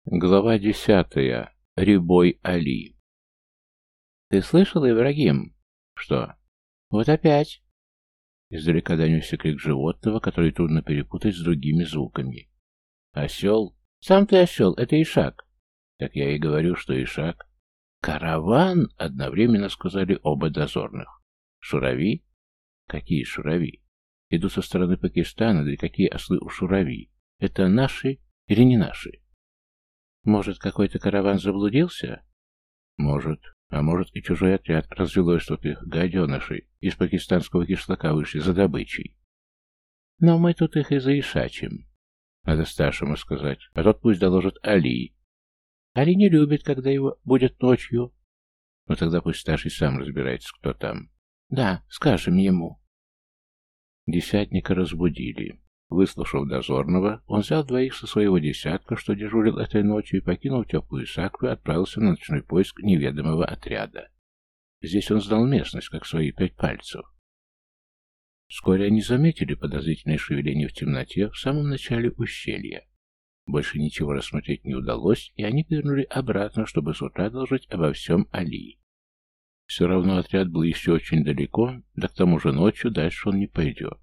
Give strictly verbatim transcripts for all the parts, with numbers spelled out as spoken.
Глава десятая. Рябой Али. «Ты слышал, Ибрагим?» «Что?» «Вот опять!» Издалека донесся крик животного, который трудно перепутать с другими звуками. «Осел?» «Сам ты осел, это Ишак!» «Так я и говорю, что Ишак!» «Караван!» — одновременно сказали оба дозорных. «Шурави?» «Какие шурави?» «Идут со стороны Пакистана, да и какие ослы у шурави? Это наши или не наши?» «Может, какой-то караван заблудился?» «Может. А может, и чужой отряд развелось что-то их гаденышей. Из пакистанского кишлака вышли за добычей. Но мы тут их и заишачим. Надо старшему сказать, а тот пусть доложит Али. Али не любит, когда его будет ночью. Ну тогда пусть старший сам разбирается, кто там. Да, скажем ему». Десятника разбудили. Выслушав дозорного, он взял двоих со своего десятка, что дежурил этой ночью, и, покинув теплую сакву, отправился на ночной поиск неведомого отряда. Здесь он знал местность, как свои пять пальцев. Вскоре они заметили подозрительное шевеление в темноте в самом начале ущелья. Больше ничего рассмотреть не удалось, и они повернули обратно, чтобы с утра доложить обо всем Али. Все равно отряд был еще очень далеко, да к тому же ночью дальше он не пойдет.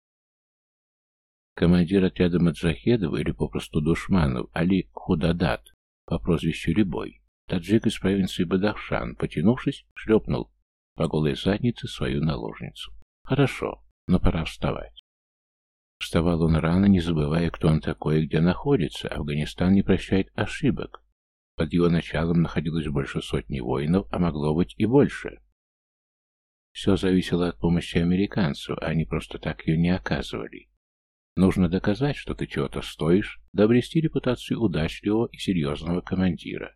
Командир отряда маджахедов, или попросту душманов, Али Худадат, по прозвищу Рябой, таджик из провинции Бадахшан, потянувшись, шлепнул по голой заднице свою наложницу. Хорошо, но пора вставать. Вставал он рано, не забывая, кто он такой и где находится. Афганистан не прощает ошибок. Под его началом находилось больше сотни воинов, а могло быть и больше. Все зависело от помощи американцев, а они просто так ее не оказывали. Нужно доказать, что ты чего-то стоишь, да обрести репутацию удачливого и серьезного командира.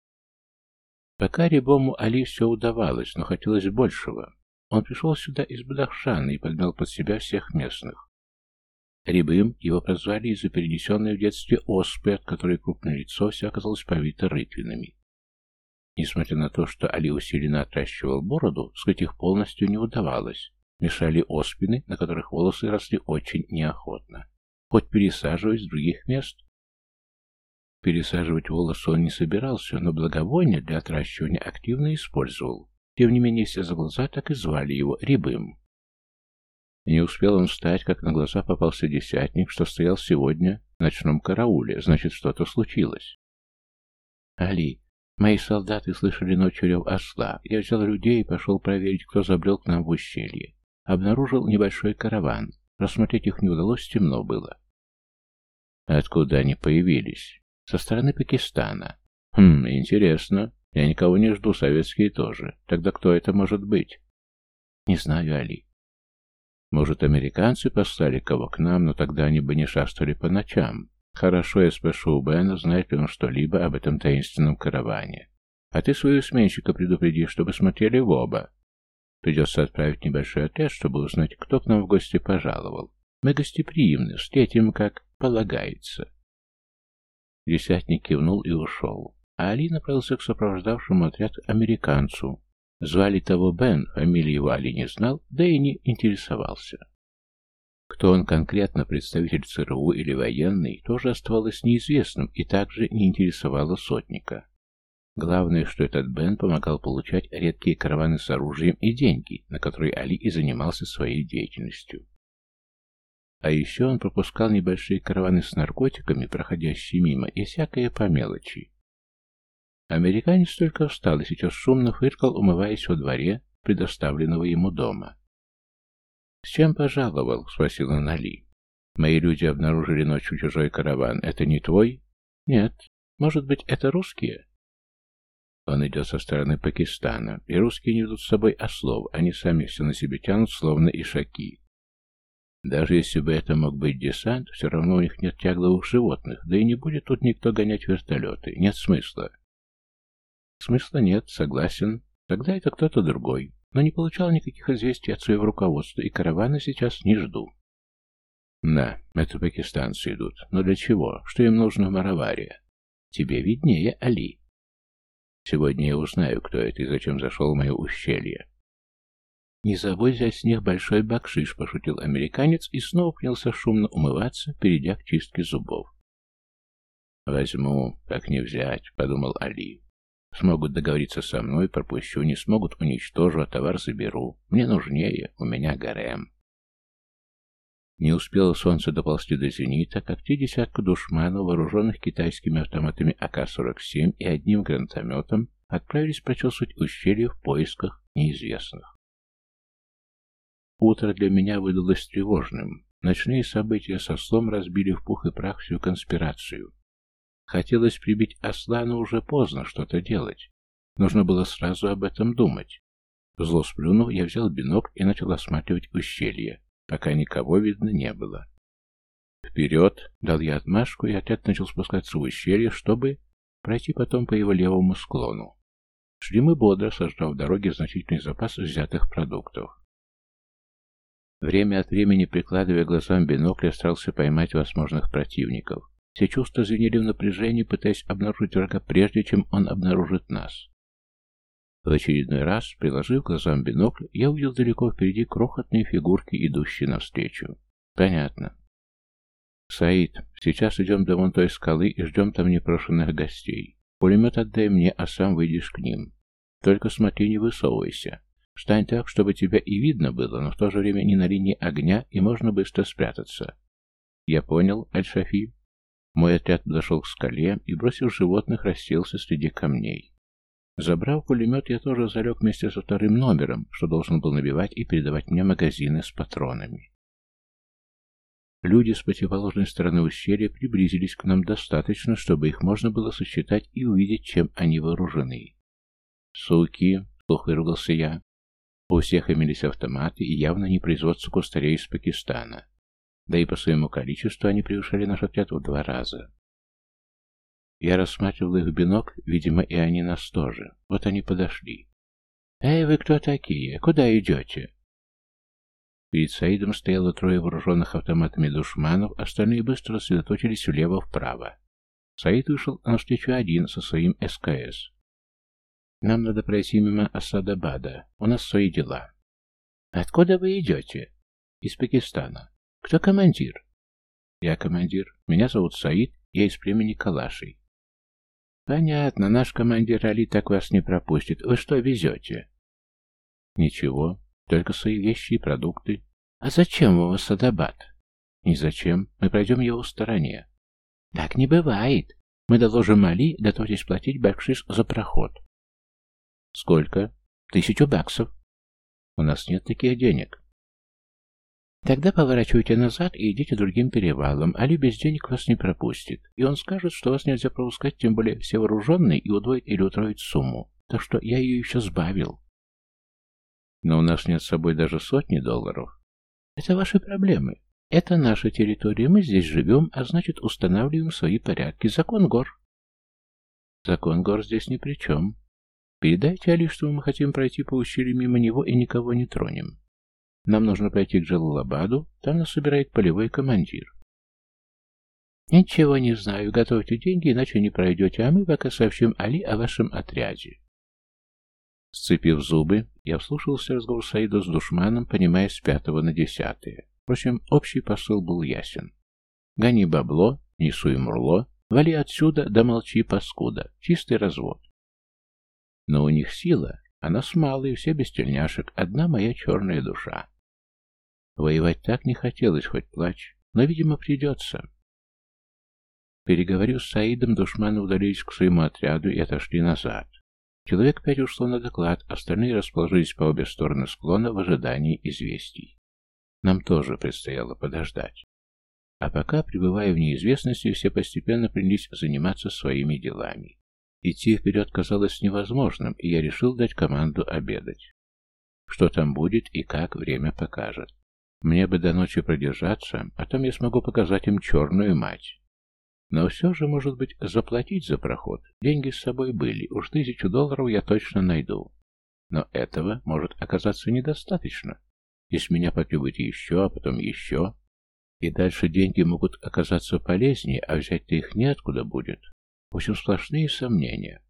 Пока Рябому Али все удавалось, но хотелось большего. Он пришел сюда из Бадахшана и подмял под себя всех местных. Рябым его прозвали из-за перенесенной в детстве оспы, от которой крупное лицо все оказалось повито рытвинами. Несмотря на то, что Али усиленно отращивал бороду, скрыть их полностью не удавалось. Мешали оспины, на которых волосы росли очень неохотно. Хоть пересаживать с других мест. Пересаживать волосы он не собирался, но благовоние для отращивания активно использовал. Тем не менее, все за глаза так и звали его Рябым. Не успел он встать, как на глаза попался десятник, что стоял сегодня в ночном карауле. Значит, что-то случилось. «Али, мои солдаты слышали ночью рев осла. Я взял людей и пошел проверить, кто забрел к нам в ущелье. Обнаружил небольшой караван. Рассмотреть их не удалось, темно было». «Откуда они появились?» «Со стороны Пакистана». «Хм, интересно. Я никого не жду, советские тоже. Тогда кто это может быть?» «Не знаю, Али». «Может, американцы послали кого к нам, но тогда они бы не шастали по ночам. Хорошо, я спрошу у Бена, знает ли он что-либо об этом таинственном караване. А ты своего сменщика предупреди, чтобы смотрели в оба. Придется отправить небольшой отряд, чтобы узнать, кто к нам в гости пожаловал. Мы гостеприимны, встретим, как полагается». Десятник кивнул и ушел, а Али направился к сопровождавшему отряд американцу. Звали того Бен, фамилии его Али не знал, да и не интересовался. Кто он конкретно, представитель ЦРУ или военный, тоже оставалось неизвестным и также не интересовало сотника. Главное, что этот Бен помогал получать редкие караваны с оружием и деньги, на которые Али и занимался своей деятельностью. А еще он пропускал небольшие караваны с наркотиками, проходящие мимо, и всякое по мелочи. Американец только встал и сейчас шумно фыркал, умываясь во дворе предоставленного ему дома. «С чем пожаловал?» — спросил он Али. «Мои люди обнаружили ночью чужой караван. Это не твой?» «Нет. Может быть, это русские?» Он идет со стороны Пакистана, и русские не ведут с собой ослов, они сами все на себе тянут, словно ишаки. Даже если бы это мог быть десант, все равно у них нет тягловых животных, да и не будет тут никто гонять вертолеты, нет смысла. Смысла нет, согласен, тогда это кто-то другой, но не получал никаких известий от своего руководства, и каравана сейчас не жду. Да, это пакистанцы идут, но для чего? Что им нужно в Мараваре? Тебе виднее, Али. Сегодня я узнаю, кто это и зачем зашел в мое ущелье. «Не забудь взять с них большой бакшиш», — пошутил американец и снова принялся шумно умываться, перейдя к чистке зубов. «Возьму, как не взять», — подумал Али. «Смогут договориться со мной, пропущу, не смогут, уничтожу, а товар заберу. Мне нужнее, у меня гарем». Не успело солнце доползти до зенита, как те десятка душманов, вооруженных китайскими автоматами А К сорок семь и одним гранатометом, отправились прочесывать ущелье в поисках неизвестных. Утро для меня выдалось тревожным. Ночные события со слом разбили в пух и прах всю конспирацию. Хотелось прибить осла, но уже поздно что-то делать. Нужно было сразу об этом думать. Зло сплюнув, я взял бинокль и начал осматривать ущелье, пока никого видно не было. «Вперед!» — дал я отмашку, и отряд начал спускаться в ущелье, чтобы пройти потом по его левому склону. Шли мы бодро, сожрав в дороге значительный запас взятых продуктов. Время от времени, прикладывая глазам бинокль, старался поймать возможных противников. Все чувства звенели в напряжении, пытаясь обнаружить врага прежде, чем он обнаружит нас. В очередной раз, приложив глазам бинокль, я увидел далеко впереди крохотные фигурки, идущие навстречу. Понятно. «Саид, сейчас идем до вон той скалы и ждем там непрошенных гостей. Пулемет отдай мне, а сам выйдешь к ним. Только смотри, не высовывайся. Встань так, чтобы тебя и видно было, но в то же время не на линии огня, и можно быстро спрятаться». «Я понял, Аль-Шафи». Мой отряд подошел к скале и, бросив животных, расселся среди камней. Забрав пулемет, я тоже залег вместе со вторым номером, что должен был набивать и передавать мне магазины с патронами. Люди с противоположной стороны ущелья приблизились к нам достаточно, чтобы их можно было сосчитать и увидеть, чем они вооружены. «Суки!» — вслух выругался я. У всех имелись автоматы и явно не производство кустарей из Пакистана. Да и по своему количеству они превышали наш отряд в два раза. Я рассматривал их в бинокль, видимо, и они нас тоже. Вот они подошли. «Эй, вы кто такие? Куда идете?» Перед Саидом стояло трое вооруженных автоматами душманов, остальные быстро рассредоточились влево-вправо. Саид вышел навстречу один со своим С К С. «Нам надо пройти мимо Асадабада. У нас свои дела». «Откуда вы идете?» «Из Пакистана». «Кто командир?» «Я командир. Меня зовут Саид, я из племени Калашей». «Понятно, наш командир Али так вас не пропустит. Вы что везете?» «Ничего, только свои вещи и продукты». «А зачем вам Асадабад?» «Ни зачем. Мы пройдем его в стороне». «Так не бывает. Мы доложим Али, готовьтесь платить бакшиш за проход». «Сколько?» «Тысячу баксов». «У нас нет таких денег». «Тогда поворачивайте назад и идите другим перевалом. Али без денег вас не пропустит. И он скажет, что вас нельзя пропускать, тем более все вооруженные, и удвоит или утроит сумму. Так что я ее еще сбавил». «Но у нас нет с собой даже сотни долларов». «Это ваши проблемы. Это наша территория. Мы здесь живем, а значит устанавливаем свои порядки. Закон гор». «Закон гор здесь ни при чем. Передайте Али, что мы хотим пройти по ущелью мимо него и никого не тронем. Нам нужно пройти к Джалалабаду, там нас собирает полевой командир». «Ничего не знаю. Готовьте деньги, иначе не пройдете, а мы пока сообщим Али о вашем отряде». Сцепив зубы, я вслушался разговор Саида с душманом, понимая с пятого на десятое. Впрочем, общий посыл был ясен. «Гони бабло, несуй мурло, вали отсюда, да молчи, паскуда. Чистый развод». Но у них сила, а нас мало, и все без тельняшек, одна моя черная душа. Воевать так не хотелось, хоть плачь, но, видимо, придется. Переговорив с Саидом, душманы удалились к своему отряду и отошли назад. Человек пять ушло на доклад, остальные расположились по обе стороны склона в ожидании известий. Нам тоже предстояло подождать. А пока, пребывая в неизвестности, все постепенно принялись заниматься своими делами. Идти вперед казалось невозможным, и я решил дать команду обедать. Что там будет и как, время покажет. Мне бы до ночи продержаться, а там я смогу показать им черную мать. Но все же, может быть, заплатить за проход. Деньги с собой были, уж тысячу долларов я точно найду. Но этого может оказаться недостаточно. Если меня потребует еще, а потом еще. И дальше деньги могут оказаться полезнее, а взять-то их неоткуда будет. В общем, сплошные сомнения.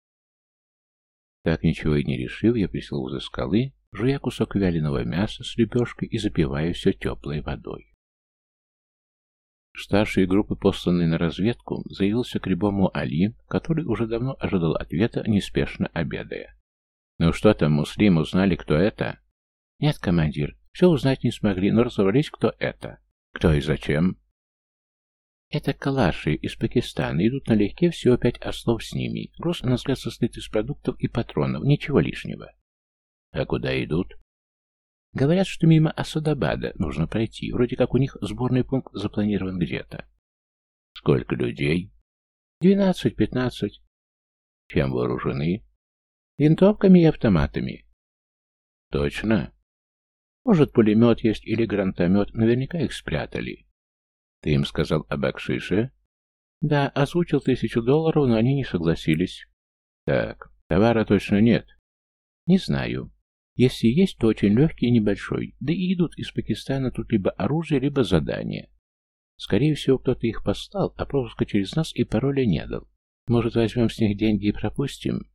Так ничего и не решив, я присел возле скалы, жуя кусок вяленого мяса с лепешкой и запивая все теплой водой. Старший группы, посланный на разведку, заявился к рябому Али, который уже давно ожидал ответа, неспешно обедая. «Ну что там, Муслим, узнали, кто это?» «Нет, командир, все узнать не смогли, но разобрались, кто это». «Кто и зачем?» «Это калаши из Пакистана, идут налегке, всего пять ослов с ними. Груз, на взгляд, состоит из продуктов и патронов, ничего лишнего». «А куда идут?» «Говорят, что мимо Асадабада нужно пройти, вроде как у них сборный пункт запланирован где-то». «Сколько людей?» «Двенадцать-пятнадцать». «Чем вооружены?» «Винтовками и автоматами». «Точно?» «Может, пулемет есть или гранатомет, наверняка их спрятали». «Ты им сказал об бакшише?» «Да, озвучил тысячу долларов, но они не согласились». «Так, товара точно нет?» «Не знаю. Если есть, то очень легкий и небольшой, да и идут из Пакистана тут либо оружие, либо задание. Скорее всего, кто-то их послал, а пропуска через нас и пароля не дал. Может, возьмем с них деньги и пропустим?»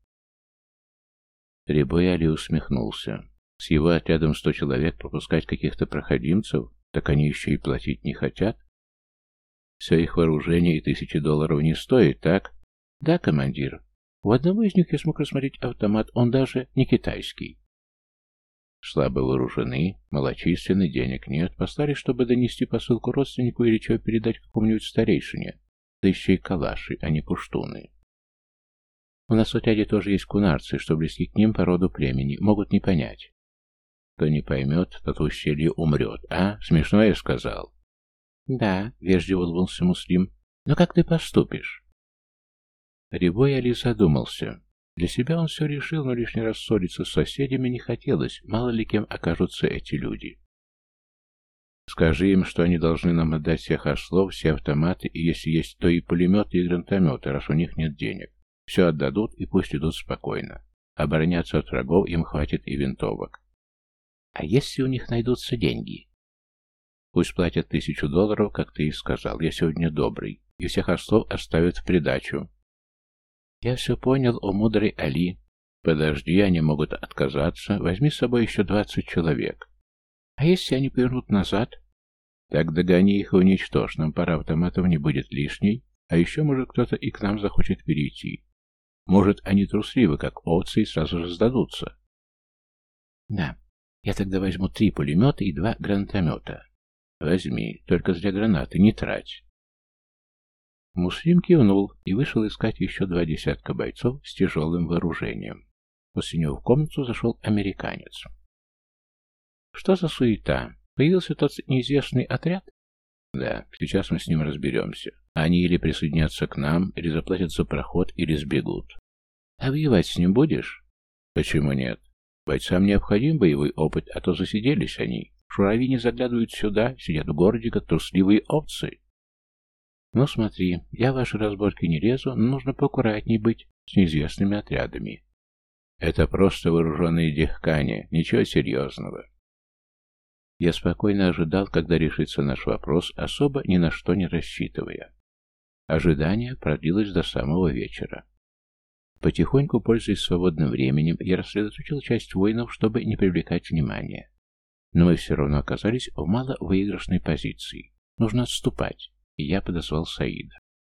Рябой Али усмехнулся. С его отрядом сто человек пропускать каких-то проходимцев, так они еще и платить не хотят. Все их вооружение и тысячи долларов не стоит, так? Да, командир. У одного из них я смог рассмотреть автомат, он даже не китайский. Слабо вооружены, малочисленны, денег нет, послали, чтобы донести посылку родственнику или чего передать какому-нибудь старейшине, да еще и калаши, а не пуштуны. У нас в отряде тоже есть кунарцы, что близки к ним по роду племени, могут не понять. Кто не поймет, тот в ущелье умрет, а? Смешно я сказал. Да, вежливо улыбнулся Муслим, но как ты поступишь? Рябой Али задумался. Для себя он все решил, но лишний раз ссориться с соседями не хотелось, мало ли кем окажутся эти люди. Скажи им, что они должны нам отдать всех ослов, все автоматы, и если есть, то и пулеметы, и гранатометы, раз у них нет денег. Все отдадут, и пусть идут спокойно. Обороняться от врагов им хватит и винтовок. А если у них найдутся деньги? Пусть платят тысячу долларов, как ты и сказал, я сегодня добрый, и всех ослов оставят в придачу. Я все понял, о мудрый Али. Подожди, они могут отказаться, возьми с собой еще двадцать человек. А если они повернут назад? Так догони их и уничтожь, нам пара автоматов не будет лишней, а еще, может, кто-то и к нам захочет перейти. Может, они трусливы, как овцы, и сразу же сдадутся. Да, я тогда возьму три пулемета и два гранатомета. Возьми, только зря гранаты не трать. Муслим кивнул и вышел искать еще два десятка бойцов с тяжелым вооружением. После него в комнату зашел американец. Что за суета? Появился тот неизвестный отряд? Да, сейчас мы с ним разберемся. Они или присоединятся к нам, или заплатят за проход, или сбегут. А воевать с ним будешь? Почему нет? Бойцам необходим боевой опыт, а то засиделись они. Шурави не заглядывают сюда, сидят в городе, как трусливые овцы. Ну смотри, я в ваши разборки не лезу, но нужно поаккуратней быть с неизвестными отрядами. Это просто вооруженные дехкани, ничего серьезного. Я спокойно ожидал, когда решится наш вопрос, особо ни на что не рассчитывая. Ожидание продлилось до самого вечера. Потихоньку, пользуясь свободным временем, я рассредоточил часть воинов, чтобы не привлекать внимания. Но мы все равно оказались в маловыигрышной позиции. Нужно отступать. И я подозвал Саида.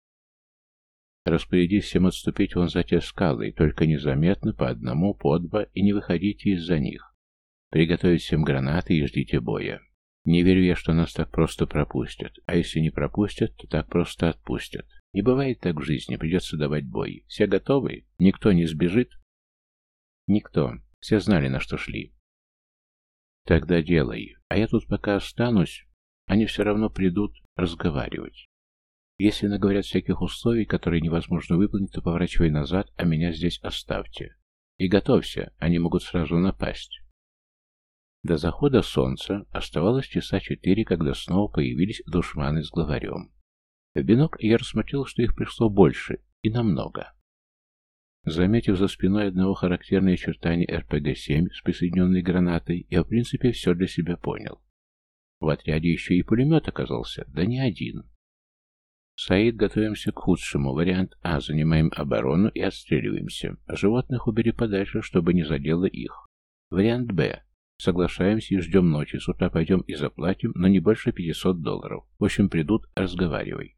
Распорядись всем отступить вон за те скалы, только незаметно, по одному, по два, и не выходите из-за них. Приготовить всем гранаты и ждите боя. Не верю я, что нас так просто пропустят, а если не пропустят, то так просто отпустят. Не бывает так в жизни, придется давать бой. Все готовы? Никто не сбежит? Никто. Все знали, на что шли. Тогда делай. А я тут пока останусь, они все равно придут разговаривать. Если наговорят всяких условий, которые невозможно выполнить, то поворачивай назад, а меня здесь оставьте. И готовься, они могут сразу напасть. До захода солнца оставалось часа четыре, когда снова появились душманы с главарем. В бинокль я рассмотрел, что их пришло больше, и намного. Заметив за спиной одного характерные очертания эр пэ гэ семь с присоединенной гранатой, я в принципе все для себя понял. В отряде еще и пулемет оказался, да не один. Саид, готовимся к худшему. Вариант А. Занимаем оборону и отстреливаемся. А животных убери подальше, чтобы не задело их. Вариант Б. Соглашаемся и ждем ночи. С утра пойдем и заплатим, но не больше пятисот долларов. В общем, придут, разговаривай.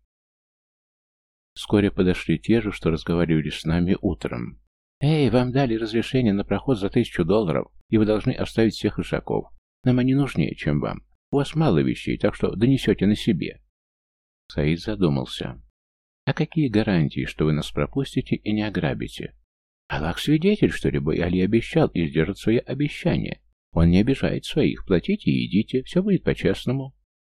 Вскоре подошли те же, что разговаривали с нами утром. «Эй, вам дали разрешение на проход за тысячу долларов, и вы должны оставить всех ишаков. Нам они нужнее, чем вам. У вас мало вещей, так что донесете на себе». Саид задумался. «А какие гарантии, что вы нас пропустите и не ограбите?» «Аллах свидетель, что любой Али обещал и сдержит свои обещания. Он не обижает своих. Платите и идите, все будет по-честному».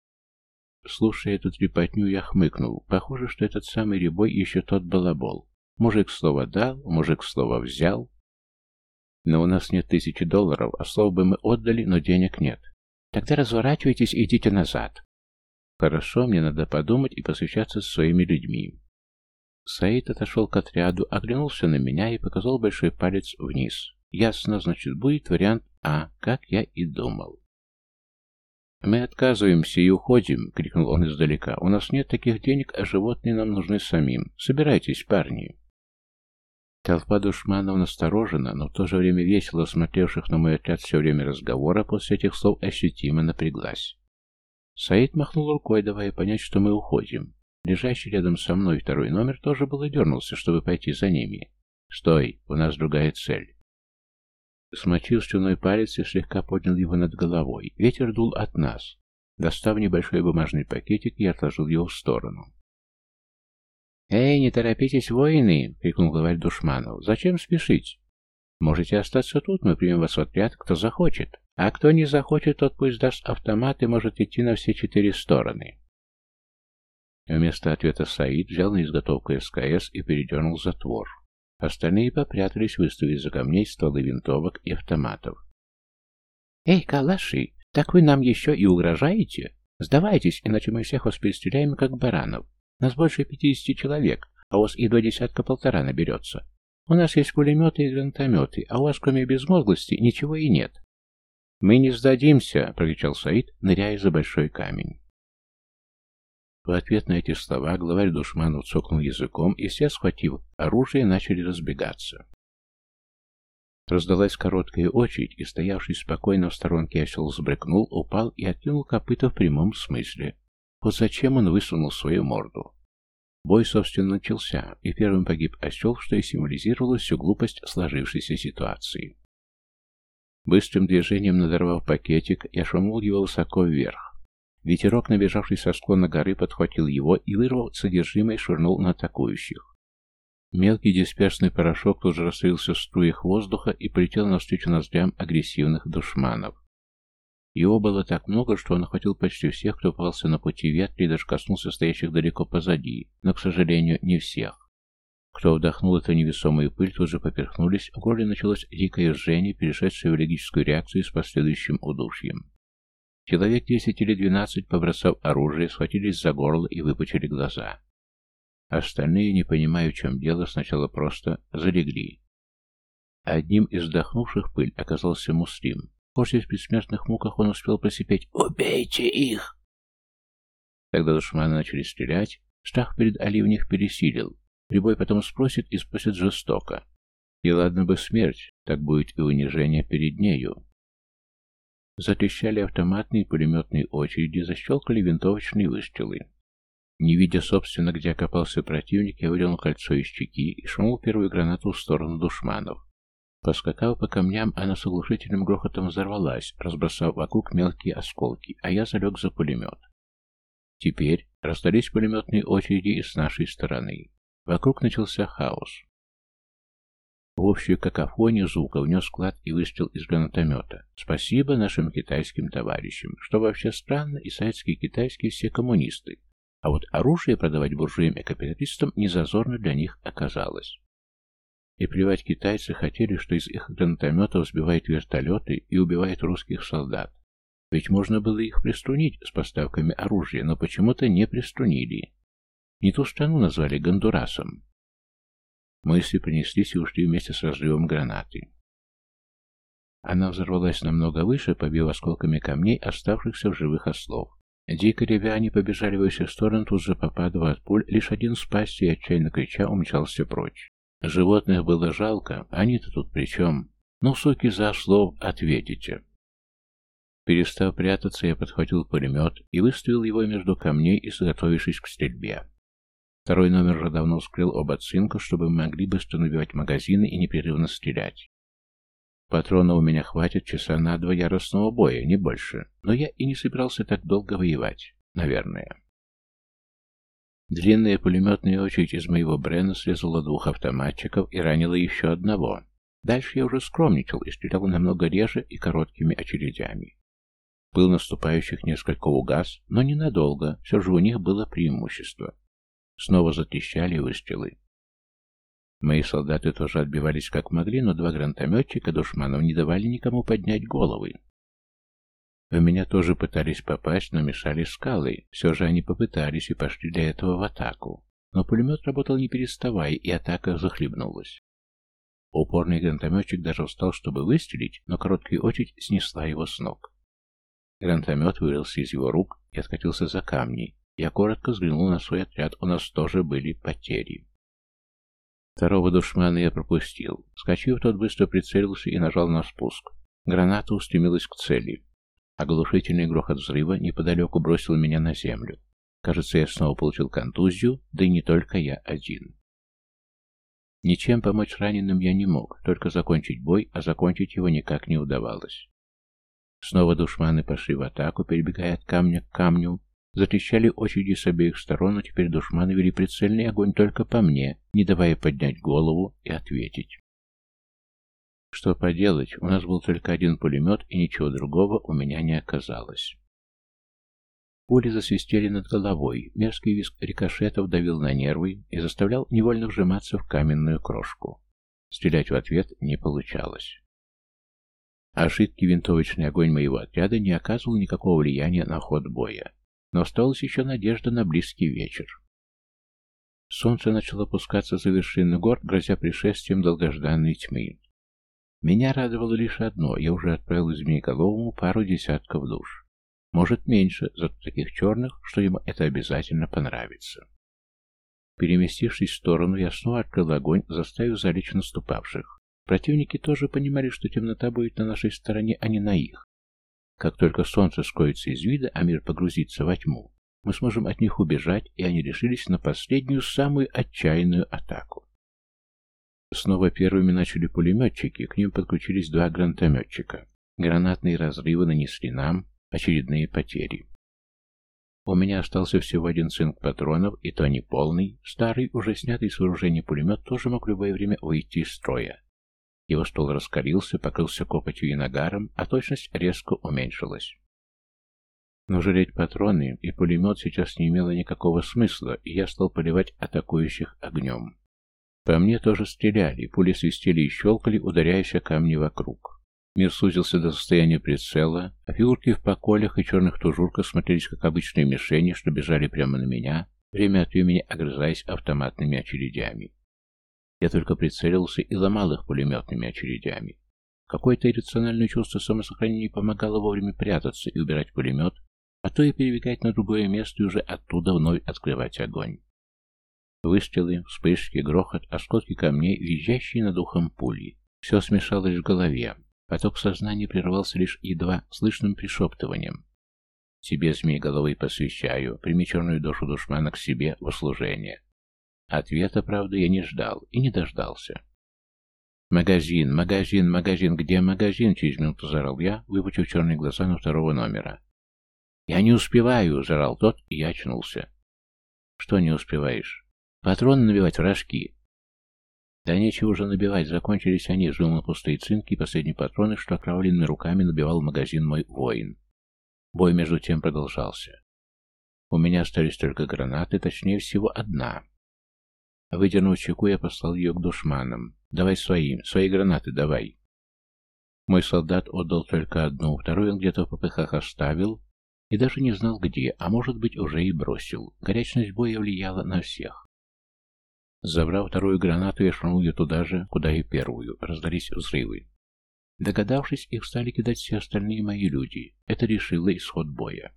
Слушая эту трепотню, я хмыкнул. Похоже, что этот самый Рябой еще тот балабол. Мужик слово дал, мужик слово взял. Но у нас нет тысячи долларов, а слово бы мы отдали, но денег нет. Тогда разворачивайтесь и идите назад. Хорошо, мне надо подумать и посвящаться со своими людьми. Саид отошел к отряду, оглянулся на меня и показал большой палец вниз. Ясно, значит, будет вариант А, как я и думал. «Мы отказываемся и уходим», — крикнул он издалека. «У нас нет таких денег, а животные нам нужны самим. Собирайтесь, парни». Толпа душманов насторожена, но в то же время весело смотревших на мой отряд все время разговора после этих слов ощутимо напряглась. Саид махнул рукой, давая понять, что мы уходим. Лежащий рядом со мной второй номер тоже было дернулся, чтобы пойти за ними. «Стой, у нас другая цель». Смочил слюной палец и слегка поднял его над головой. Ветер дул от нас. Достав небольшой бумажный пакетик, я отложил его в сторону. «Эй, не торопитесь, воины!» — крикнул главарь душманов. «Зачем спешить? Можете остаться тут, мы примем вас в отряд, кто захочет. А кто не захочет, тот пусть даст автомат и может идти на все четыре стороны». Вместо ответа Саид взял на изготовку СКС и передернул затвор. Остальные попрятались, выставив за камней стволы винтовок и автоматов. «Эй, калаши, так вы нам еще и угрожаете? Сдавайтесь, иначе мы всех вас перестреляем, как баранов. Нас больше пятидесяти человек, а у вас и до десятка-полтора наберется. У нас есть пулеметы и гранатометы, а у вас, кроме безмозглости, ничего и нет». «Мы не сдадимся!» — прокричал Саид, ныряя за большой камень. В ответ на эти слова главарь душманов цокнул языком, и все, схватив оружие, начали разбегаться. Раздалась короткая очередь, и стоявший спокойно в сторонке осел взбрыкнул, упал и откинул копыта в прямом смысле. Вот зачем он высунул свою морду? Бой, собственно, начался, и первым погиб осел, что и символизировало всю глупость сложившейся ситуации. Быстрым движением надорвав пакетик, я швырнул его высоко вверх. Ветерок, набежавший со склона горы, подхватил его и, вырвав содержимое, швырнул на атакующих. Мелкий дисперсный порошок тут же растворился в струях воздуха и полетел навстречу ноздрям агрессивных душманов. Его было так много, что он охватил почти всех, кто попался на пути ветра, и даже коснулся стоящих далеко позади, но, к сожалению, не всех. Кто вдохнул эту невесомую пыль, тут же поперхнулись, в горле началось дикое жжение, перешедшее в аллергическую реакцию с последующим удушьем. Человек десять или двенадцать, побросав оружие, схватились за горло и выпучили глаза. Остальные, не понимая, в чем дело, сначала просто залегли. Одним из вдохнувших пыль оказался Муслим. После в предсмертных муках он успел просипеть «Убейте их!». Когда душманы начали стрелять, страх перед Али в них пересилил. Любой потом спросит и спросит жестоко. И ладно бы смерть, так будет и унижение перед нею. Затрещали автоматные и пулеметные очереди, защелкали винтовочные выстрелы. Не видя, собственно, где окопался противник, я вырвал кольцо из чеки и швырнул первую гранату в сторону душманов. Поскакав по камням, она с оглушительным грохотом взорвалась, разбросав вокруг мелкие осколки, а я залег за пулемет. Теперь раздались пулеметные очереди и с нашей стороны. Вокруг начался хаос. В общую какофонию звука внес вклад и выстрел из гранатомета. Спасибо нашим китайским товарищам, что вообще странно, и советские и китайские все коммунисты. А вот оружие продавать буржуям и капиталистам незазорно для них оказалось. И плевать китайцы хотели, что из их гранатометов сбивают вертолеты и убивают русских солдат. Ведь можно было их приструнить с поставками оружия, но почему-то не приструнили. Не ту страну назвали Гондурасом. Мысли принеслись и ушли вместе с разрывом гранаты. Она взорвалась намного выше, побив осколками камней оставшихся в живых ослов. Дико ревя они побежали во все стороны, тут же попадая от пуль, лишь один спасся и, отчаянно крича, умчался прочь. Животных было жалко, они-то тут при чем? Ну, суки, за ослов ответите. Перестав прятаться, я подхватил пулемет и выставил его между камней, изготовившись к стрельбе. Второй номер уже давно вскрыл оба цинка, чтобы мы могли быстро набивать магазины и непрерывно стрелять. Патронов у меня хватит часа на два яростного боя, не больше, но я и не собирался так долго воевать, наверное. Длинная пулеметная очередь из моего Брена срезала двух автоматчиков и ранила еще одного. Дальше я уже скромничал и стрелял намного реже и короткими очередями. Пыл наступающих несколько угас, но ненадолго, все же у них было преимущество. Снова затрещали выстрелы. Мои солдаты тоже отбивались как могли, но два гранатометчика душманов не давали никому поднять головы. В меня тоже пытались попасть, но мешали скалы. Все же они попытались и пошли для этого в атаку. Но пулемет работал не переставая, и атака захлебнулась. Упорный гранатометчик даже встал, чтобы выстрелить, но короткая очередь снесла его с ног. Гранатомет вырвался из его рук и откатился за камни. Я коротко взглянул на свой отряд, у нас тоже были потери. Второго душмана я пропустил. Вскочив, тот быстро прицелился и нажал на спуск. Граната устремилась к цели. Оглушительный грохот взрыва неподалеку бросил меня на землю. Кажется, я снова получил контузию, да и не только я один. Ничем помочь раненым я не мог, только закончить бой, а закончить его никак не удавалось. Снова душманы пошли в атаку, перебегая от камня к камню. Затрещали очереди с обеих сторон, но теперь душманы вели прицельный огонь только по мне, не давая поднять голову и ответить. Что поделать, у нас был только один пулемет, и ничего другого у меня не оказалось. Пули засвистели над головой, мерзкий визг рикошетов давил на нервы и заставлял невольно вжиматься в каменную крошку. Стрелять в ответ не получалось. А жидкий винтовочный огонь моего отряда не оказывал никакого влияния на ход боя. Но осталась еще надежда на близкий вечер. Солнце начало опускаться за вершины гор, грозя пришествием долгожданной тьмы. Меня радовало лишь одно: я уже отправил из Змееголовому пару десятков душ. Может, меньше, зато таких черных, что ему это обязательно понравится. Переместившись в сторону, я снова открыл огонь, заставив залечь наступавших. Противники тоже понимали, что темнота будет на нашей стороне, а не на их. Как только солнце скроется из вида, а мир погрузится во тьму, мы сможем от них убежать, и они решились на последнюю, самую отчаянную атаку. Снова первыми начали пулеметчики, к ним подключились два гранатометчика. Гранатные разрывы нанесли нам очередные потери. У меня остался всего один цинк патронов, и то не полный. Старый, уже снятый с вооружения пулемет тоже мог в любое время выйти из строя. Его ствол раскалился, покрылся копотью и нагаром, а точность резко уменьшилась. Но жалеть патроны и пулемет сейчас не имело никакого смысла, и я стал поливать атакующих огнем. По мне тоже стреляли, пули свистели и щелкали, ударяясь о камни вокруг. Мир сузился до состояния прицела, а фигурки в поколях и черных тужурках смотрелись как обычные мишени, что бежали прямо на меня, время от времени огрызаясь автоматными очередями. Я только прицелился и ломал их пулеметными очередями. Какое-то иррациональное чувство самосохранения помогало вовремя прятаться и убирать пулемет, а то и перебегать на другое место и уже оттуда вновь открывать огонь. Выстрелы, вспышки, грохот, осколки камней, визжащие над ухом пули. Все смешалось в голове. Поток сознания прервался лишь едва слышным пришептыванием. «Тебе, Змееголовый, посвящаю, прими черную душу душмана к себе в услужение». Ответа, правда, я не ждал и не дождался. «Магазин, магазин, магазин, где магазин?» — через минуту заорал я, выпучив черные глаза на второго номера. «Я не успеваю!» — заорал тот, и я очнулся. «Что не успеваешь?» «Патроны набивать в рожки». «Да нечего уже набивать, закончились они», — взглянул на пустые цинки и последние патроны, что окровавленными руками набивал магазин мой воин. Бой между тем продолжался. У меня остались только гранаты, точнее всего одна. Выдернув чеку, я послал ее к душманам. «Давай свои, свои гранаты давай». Мой солдат отдал только одну, вторую он где-то в попыхах оставил и даже не знал где, а может быть уже и бросил. Горячность боя влияла на всех. Забрав вторую гранату, я швырнул ее туда же, куда и первую. Раздались взрывы. Догадавшись, их стали кидать все остальные мои люди. Это решило исход боя.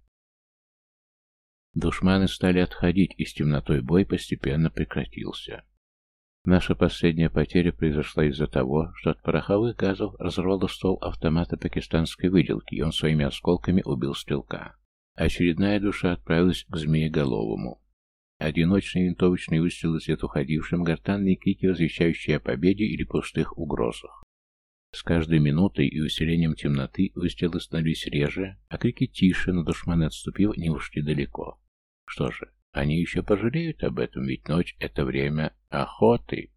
Душманы стали отходить, и с темнотой бой постепенно прекратился. Наша последняя потеря произошла из-за того, что от пороховых газов разорвало ствол автомата пакистанской выделки, и он своими осколками убил стрелка. Очередная душа отправилась к Змееголовому. Одиночные винтовочные выстрелы след уходившим, гортанные крики, возвещающие о победе или пустых угрозах. С каждой минутой и усилением темноты выстрелы становились реже, а крики тише, но душманы, отступив, не ушли далеко. Что же, они еще пожалеют об этом, ведь ночь — это время охоты.